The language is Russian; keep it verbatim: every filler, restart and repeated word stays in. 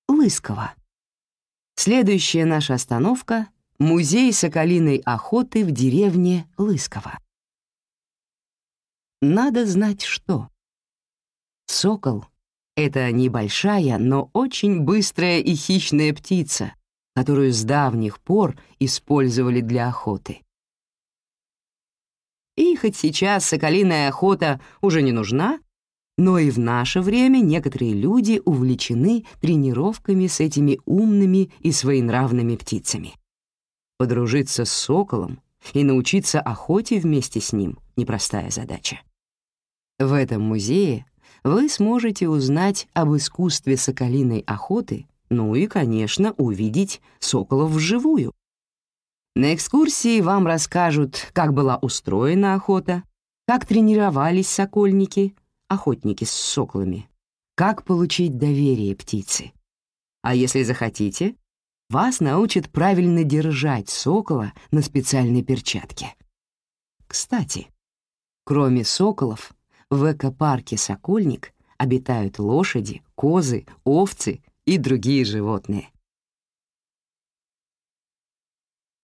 Лысково. Следующая наша остановка — музей соколиной охоты в деревне Лысково. Надо знать, что сокол — это небольшая, но очень быстрая и хищная птица, которую с давних пор использовали для охоты. И хоть сейчас соколиная охота уже не нужна, но и в наше время некоторые люди увлечены тренировками с этими умными и своенравными птицами. Подружиться с соколом и научиться охоте вместе с ним — непростая задача. В этом музее вы сможете узнать об искусстве соколиной охоты, ну и, конечно, увидеть соколов вживую. На экскурсии вам расскажут, как была устроена охота, как тренировались сокольники, охотники с соколами, как получить доверие птицы. А если захотите, вас научат правильно держать сокола на специальной перчатке. Кстати, кроме соколов, в экопарке «Сокольник» обитают лошади, козы, овцы и другие животные.